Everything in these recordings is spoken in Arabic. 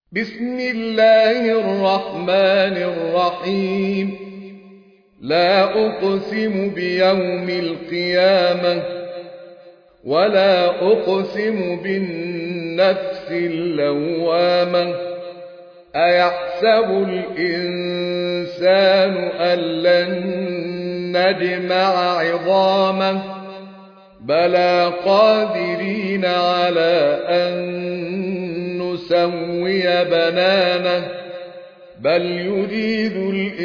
بسم الله الرحمن الرحيم. لا أقسم بيوم القيامة ولا أقسم بالنفس اللوامة. أيحسب الإنسان أن لن نجمع عظامه بلى قادرين على أن نسوي بنانه بل يريد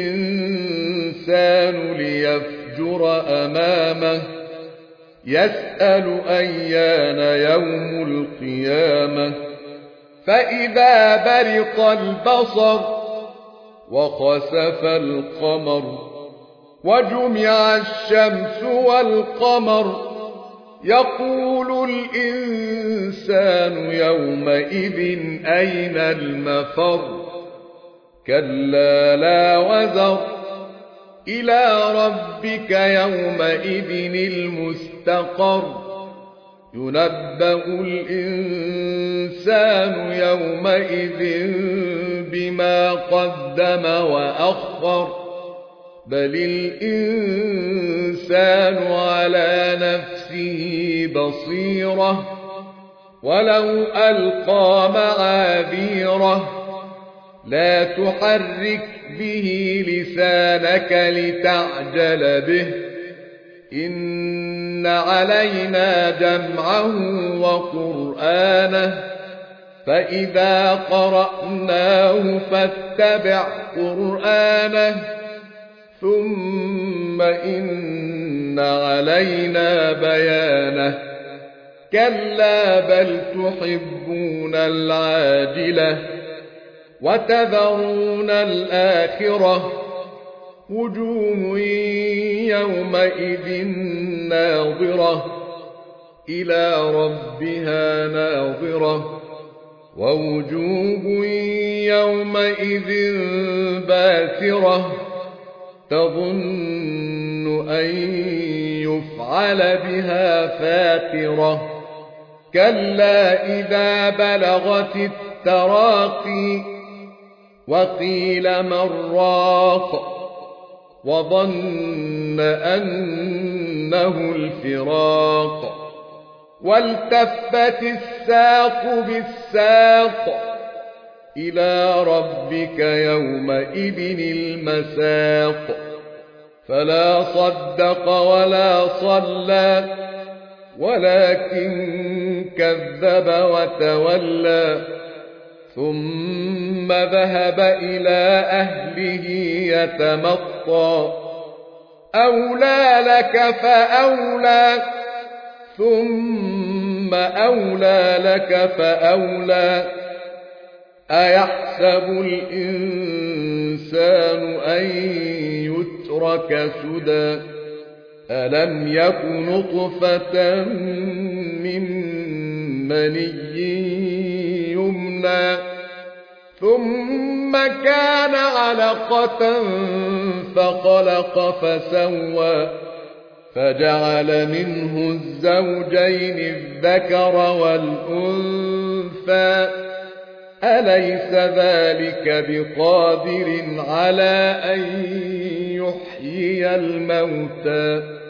الإنسان ليفجر أمامه يسأل أيان يوم القيامة فإذا برق البصر وخسف القمر وجمع الشمس والقمر يقول الإنسان يومئذ أين المفر كلا لا وزر إلى ربك يومئذ المستقر ينبأ الإنسان يومئذ بما قدم وأخر بل الإنسان على نفسه بصيرة ولو ألقى معاذيره لا تحرك به لسانك لتعجل به إن علينا جمعه وقرآنه فإذا قرأناه فاتبع قرآنه ثم إن علينا بيانه كلا بل تحبون العاجلة وتذرون الآخرة وجوه يومئذ ناظرة إلى ربها ناظرة ووجوه يومئذ باسرة تظن أن يفعل بها فاقرة كلا إذا بلغت التراقي وقيل من راق وظن أنه الفراق والتفت الساق بالساق إلى ربك يومئذ المساق فلا صدق ولا صلى ولكن كذب وتولى ثم ذهب إلى أهله يتمطى أولى لك فأولى ثم أولى لك فأولى أيحسب الإنسان أن يترك سدى ألم يك نطفة من مني يمنى ثم كان علقة فخلق فسوى فجعل منه الزوجين الذكر والأنثى أليس ذلك بقادر على أن يحيي الموتى